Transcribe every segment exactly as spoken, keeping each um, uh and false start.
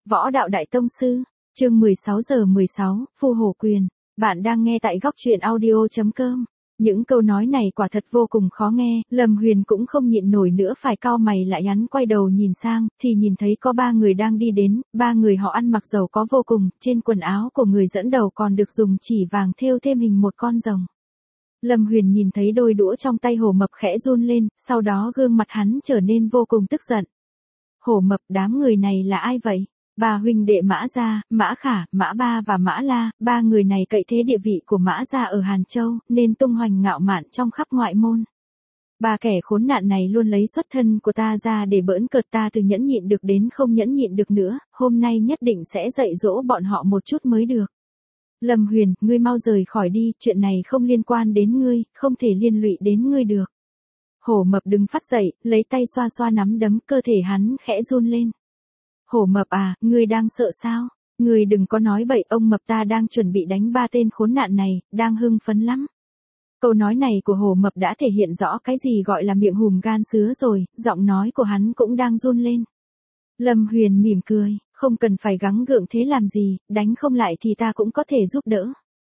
Võ đạo đại tông sư, chương mười sáu giờ mười sáu, Phu Hổ Quyền. Bạn đang nghe tại góc truyện audio chấm com. Những câu nói này quả thật vô cùng khó nghe, Lâm Huyền cũng không nhịn nổi nữa phải cau mày lại hắn quay đầu nhìn sang, thì nhìn thấy có ba người đang đi đến, ba người họ ăn mặc giàu có vô cùng, trên quần áo của người dẫn đầu còn được dùng chỉ vàng thêu thêm hình một con rồng. Lâm Huyền nhìn thấy đôi đũa trong tay Hổ Mập khẽ run lên, sau đó gương mặt hắn trở nên vô cùng tức giận. Hổ Mập, đám người này là ai vậy? Ba huynh đệ Mã Gia, Mã Khả, Mã Ba và Mã La, ba người này cậy thế địa vị của Mã Gia ở Hàn Châu, nên tung hoành ngạo mạn trong khắp ngoại môn. Ba kẻ khốn nạn này luôn lấy xuất thân của ta ra để bỡn cợt ta, từ nhẫn nhịn được đến không nhẫn nhịn được nữa, hôm nay nhất định sẽ dạy dỗ bọn họ một chút mới được. Lâm Huyền, ngươi mau rời khỏi đi, chuyện này không liên quan đến ngươi, không thể liên lụy đến ngươi được. Hổ Mập đứng phát dậy, lấy tay xoa xoa nắm đấm, cơ thể hắn khẽ run lên. Hổ Mập à, ngươi đang sợ sao? Ngươi đừng có nói bậy, ông Mập ta đang chuẩn bị đánh ba tên khốn nạn này, đang hưng phấn lắm. Câu nói này của Hổ Mập đã thể hiện rõ cái gì gọi là miệng hùm gan sứa rồi, giọng nói của hắn cũng đang run lên. Lâm Huyền mỉm cười, không cần phải gắng gượng thế làm gì, đánh không lại thì ta cũng có thể giúp đỡ.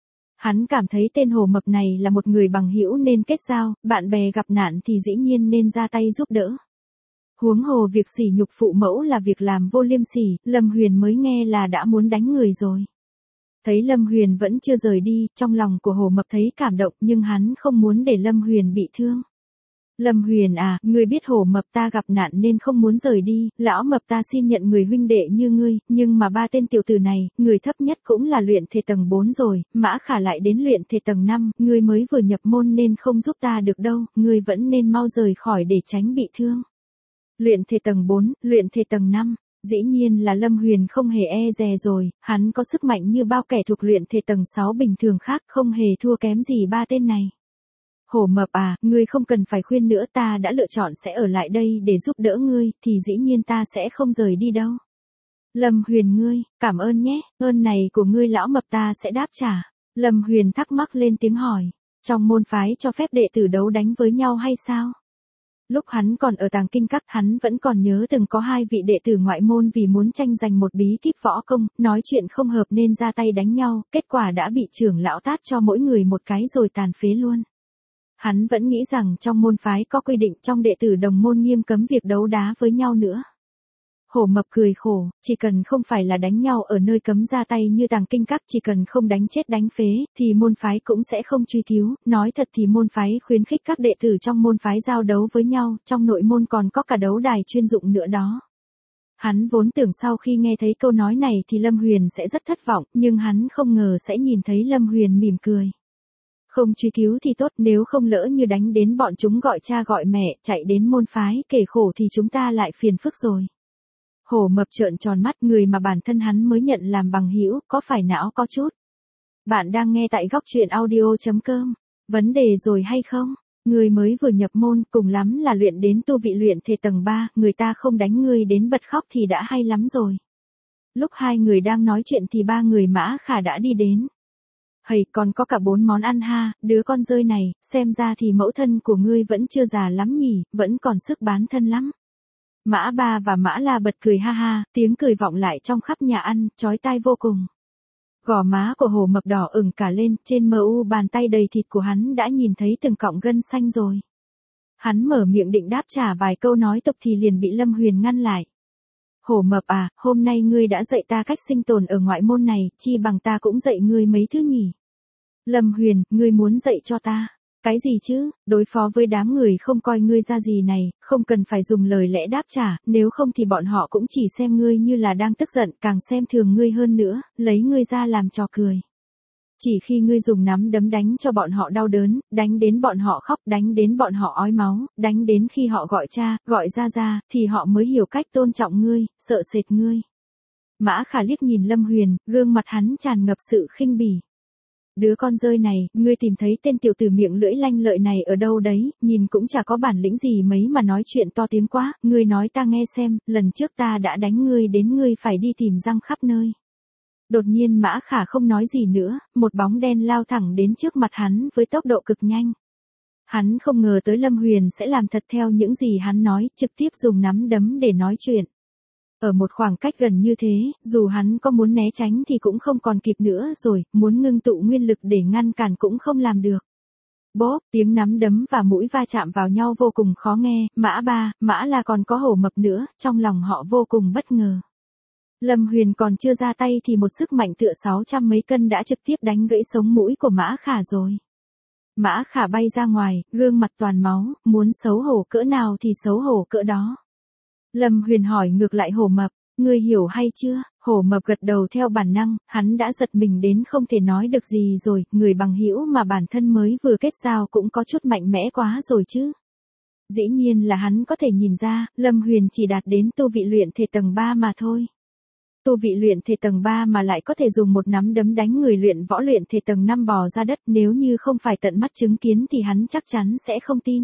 Hắn cảm thấy tên Hổ Mập này là một người bằng hữu nên kết giao, bạn bè gặp nạn thì dĩ nhiên nên ra tay giúp đỡ. Huống hồ việc sỉ nhục phụ mẫu là việc làm vô liêm sỉ, Lâm Huyền mới nghe là đã muốn đánh người rồi. Thấy Lâm Huyền vẫn chưa rời đi, trong lòng của Hổ Mập thấy cảm động nhưng hắn không muốn để Lâm Huyền bị thương. Lâm Huyền à, ngươi biết Hổ Mập ta gặp nạn nên không muốn rời đi, lão Mập ta xin nhận người huynh đệ như ngươi, nhưng mà ba tên tiểu tử này, người thấp nhất cũng là luyện thể tầng bốn rồi, Mã Khả lại đến luyện thể tầng năm, ngươi mới vừa nhập môn nên không giúp ta được đâu, ngươi vẫn nên mau rời khỏi để tránh bị thương. Luyện thể tầng bốn, luyện thể tầng năm, dĩ nhiên là Lâm Huyền không hề e dè rồi, hắn có sức mạnh như bao kẻ thuộc luyện thể tầng sáu bình thường khác, không hề thua kém gì ba tên này. Hổ Mập à, ngươi không cần phải khuyên nữa, ta đã lựa chọn sẽ ở lại đây để giúp đỡ ngươi, thì dĩ nhiên ta sẽ không rời đi đâu. Lâm Huyền ngươi, cảm ơn nhé, ơn này của ngươi lão Mập ta sẽ đáp trả. Lâm Huyền thắc mắc lên tiếng hỏi, trong môn phái cho phép đệ tử đấu đánh với nhau hay sao? Lúc hắn còn ở Tàng Kinh Các, hắn vẫn còn nhớ từng có hai vị đệ tử ngoại môn vì muốn tranh giành một bí kíp võ công, nói chuyện không hợp nên ra tay đánh nhau, kết quả đã bị trưởng lão tát cho mỗi người một cái rồi tàn phế luôn. Hắn vẫn nghĩ rằng trong môn phái có quy định trong đệ tử đồng môn nghiêm cấm việc đấu đá với nhau nữa. Hổ Mập cười khổ, chỉ cần không phải là đánh nhau ở nơi cấm ra tay như Tàng Kinh Các, chỉ cần không đánh chết đánh phế, thì môn phái cũng sẽ không truy cứu, nói thật thì môn phái khuyến khích các đệ tử trong môn phái giao đấu với nhau, trong nội môn còn có cả đấu đài chuyên dụng nữa đó. Hắn vốn tưởng sau khi nghe thấy câu nói này thì Lâm Huyền sẽ rất thất vọng, nhưng hắn không ngờ sẽ nhìn thấy Lâm Huyền mỉm cười. Không truy cứu thì tốt, nếu không lỡ như đánh đến bọn chúng gọi cha gọi mẹ, chạy đến môn phái kể khổ thì chúng ta lại phiền phức rồi. Hổ Mập trợn tròn mắt, người mà bản thân hắn mới nhận làm bằng hữu, có phải não có chút. Bạn đang nghe tại góc truyện audio chấm com. Vấn đề rồi hay không? Người mới vừa nhập môn, cùng lắm là luyện đến tu vị luyện thể tầng ba, người ta không đánh ngươi đến bật khóc thì đã hay lắm rồi. Lúc hai người đang nói chuyện thì ba người Mã Khả đã đi đến. Hầy, còn có cả bốn món ăn ha, đứa con rơi này, xem ra thì mẫu thân của ngươi vẫn chưa già lắm nhỉ, vẫn còn sức bán thân lắm. Mã Ba và Mã La bật cười ha ha, tiếng cười vọng lại trong khắp nhà ăn, chói tai vô cùng. Gò má của Hổ Mập đỏ ửng cả lên, trên mờ u bàn tay đầy thịt của hắn đã nhìn thấy từng cọng gân xanh rồi. Hắn mở miệng định đáp trả vài câu nói tục thì liền bị Lâm Huyền ngăn lại. Hổ Mập à, hôm nay ngươi đã dạy ta cách sinh tồn ở ngoại môn này, chi bằng ta cũng dạy ngươi mấy thứ nhỉ. Lâm Huyền, ngươi muốn dạy cho ta? Cái gì chứ, đối phó với đám người không coi ngươi ra gì này, không cần phải dùng lời lẽ đáp trả, nếu không thì bọn họ cũng chỉ xem ngươi như là đang tức giận, càng xem thường ngươi hơn nữa, lấy ngươi ra làm trò cười. Chỉ khi ngươi dùng nắm đấm đánh cho bọn họ đau đớn, đánh đến bọn họ khóc, đánh đến bọn họ ói máu, đánh đến khi họ gọi cha, gọi ra ra, thì họ mới hiểu cách tôn trọng ngươi, sợ sệt ngươi. Mã Khả liếc nhìn Lâm Huyền, gương mặt hắn tràn ngập sự khinh bỉ. Đứa con rơi này, ngươi tìm thấy tên tiểu tử miệng lưỡi lanh lợi này ở đâu đấy, nhìn cũng chả có bản lĩnh gì mấy mà nói chuyện to tiếng quá, ngươi nói ta nghe xem, lần trước ta đã đánh ngươi đến ngươi phải đi tìm răng khắp nơi. Đột nhiên Mã Khả không nói gì nữa, một bóng đen lao thẳng đến trước mặt hắn với tốc độ cực nhanh. Hắn không ngờ tới Lâm Huyền sẽ làm thật theo những gì hắn nói, trực tiếp dùng nắm đấm để nói chuyện. Ở một khoảng cách gần như thế, dù hắn có muốn né tránh thì cũng không còn kịp nữa rồi, muốn ngưng tụ nguyên lực để ngăn cản cũng không làm được. Bốp, tiếng nắm đấm và mũi va chạm vào nhau vô cùng khó nghe, Mã Ba, Mã La còn có Hổ Mập nữa, trong lòng họ vô cùng bất ngờ. Lâm Huyền còn chưa ra tay thì một sức mạnh tựa sáu trăm mấy cân đã trực tiếp đánh gãy sống mũi của Mã Khả rồi. Mã Khả bay ra ngoài, gương mặt toàn máu, muốn xấu hổ cỡ nào thì xấu hổ cỡ đó. Lâm Huyền hỏi ngược lại Hổ Mập, ngươi hiểu hay chưa? Hổ Mập gật đầu theo bản năng, hắn đã giật mình đến không thể nói được gì rồi, người bằng hữu mà bản thân mới vừa kết giao cũng có chút mạnh mẽ quá rồi chứ. Dĩ nhiên là hắn có thể nhìn ra, Lâm Huyền chỉ đạt đến tu vị luyện thể tầng ba mà thôi. Tu vị luyện thể tầng ba mà lại có thể dùng một nắm đấm đánh người luyện võ luyện thể tầng năm bò ra đất, nếu như không phải tận mắt chứng kiến thì hắn chắc chắn sẽ không tin.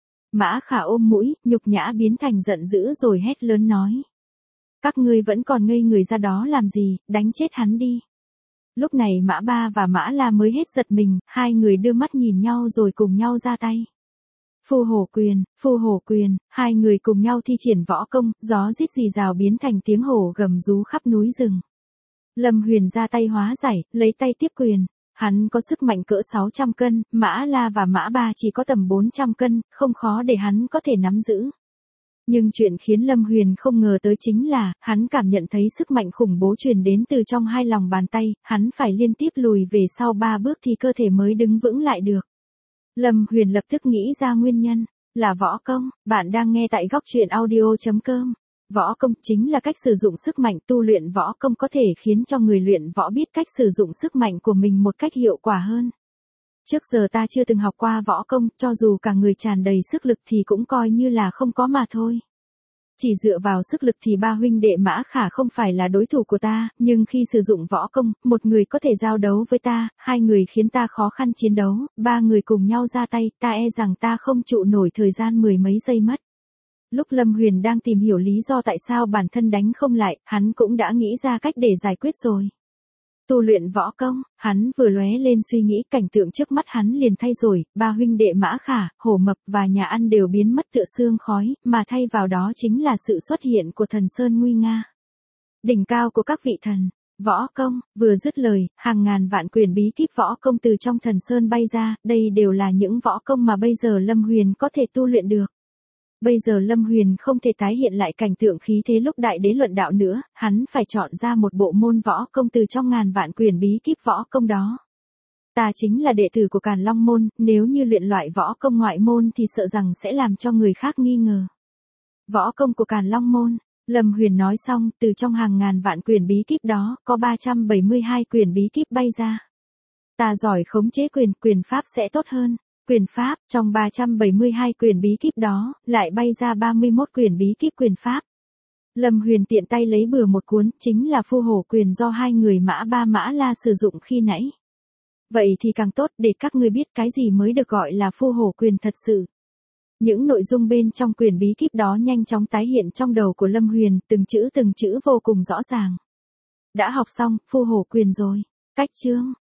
Mã Khả ôm mũi, nhục nhã biến thành giận dữ rồi hét lớn nói. Các ngươi vẫn còn ngây người ra đó làm gì, đánh chết hắn đi. Lúc này Mã Ba và Mã La mới hết giật mình, hai người đưa mắt nhìn nhau rồi cùng nhau ra tay. Phù hổ quyền, phù hổ quyền, hai người cùng nhau thi triển võ công, gió rít rì rào biến thành tiếng hổ gầm rú khắp núi rừng. Lâm Huyền ra tay hóa giải, lấy tay tiếp quyền. Hắn có sức mạnh cỡ sáu trăm cân, Mã La và Mã Ba chỉ có tầm bốn trăm cân, không khó để hắn có thể nắm giữ. Nhưng chuyện khiến Lâm Huyền không ngờ tới chính là, hắn cảm nhận thấy sức mạnh khủng bố truyền đến từ trong hai lòng bàn tay, hắn phải liên tiếp lùi về sau ba bước thì cơ thể mới đứng vững lại được. Lâm Huyền lập tức nghĩ ra nguyên nhân, là võ công. Bạn đang nghe tại góc truyện audio chấm com. Võ công chính là cách sử dụng sức mạnh, tu luyện võ công có thể khiến cho người luyện võ biết cách sử dụng sức mạnh của mình một cách hiệu quả hơn. Trước giờ ta chưa từng học qua võ công, cho dù cả người tràn đầy sức lực thì cũng coi như là không có mà thôi. Chỉ dựa vào sức lực thì ba huynh đệ Mã Khả không phải là đối thủ của ta, nhưng khi sử dụng võ công, một người có thể giao đấu với ta, hai người khiến ta khó khăn chiến đấu, ba người cùng nhau ra tay, ta e rằng ta không trụ nổi thời gian mười mấy giây mất. Lúc Lâm Huyền đang tìm hiểu lý do tại sao bản thân đánh không lại, hắn cũng đã nghĩ ra cách để giải quyết rồi. Tu luyện võ công, hắn vừa lóe lên suy nghĩ, cảnh tượng trước mắt hắn liền thay rồi, ba huynh đệ Mã Khả, Hổ Mập và nhà ăn đều biến mất tựa sương khói, mà thay vào đó chính là sự xuất hiện của thần Sơn nguy nga. Đỉnh cao của các vị thần, võ công, vừa dứt lời, hàng ngàn vạn quyển bí kíp võ công từ trong thần Sơn bay ra, đây đều là những võ công mà bây giờ Lâm Huyền có thể tu luyện được. Bây giờ Lâm Huyền không thể tái hiện lại cảnh tượng khí thế lúc đại đế luận đạo nữa, hắn phải chọn ra một bộ môn võ công từ trong ngàn vạn quyển bí kíp võ công đó. Ta chính là đệ tử của Càn Long môn, nếu như luyện loại võ công ngoại môn thì sợ rằng sẽ làm cho người khác nghi ngờ. Võ công của Càn Long môn, Lâm Huyền nói xong, từ trong hàng ngàn vạn quyển bí kíp đó, có ba trăm bảy mươi hai quyển bí kíp bay ra. Ta giỏi khống chế quyền, quyền pháp sẽ tốt hơn. Quyền pháp, trong ba trăm bảy mươi hai quyển bí kíp đó, lại bay ra ba mươi mốt quyển bí kíp quyền pháp. Lâm Huyền tiện tay lấy bừa một cuốn, chính là Phù hổ quyền do hai người Mã Ba Mã La sử dụng khi nãy. Vậy thì càng tốt, để các ngươi biết cái gì mới được gọi là Phù hổ quyền thật sự. Những nội dung bên trong quyển bí kíp đó nhanh chóng tái hiện trong đầu của Lâm Huyền, từng chữ từng chữ vô cùng rõ ràng. Đã học xong, Phù hổ quyền rồi. Cách chương,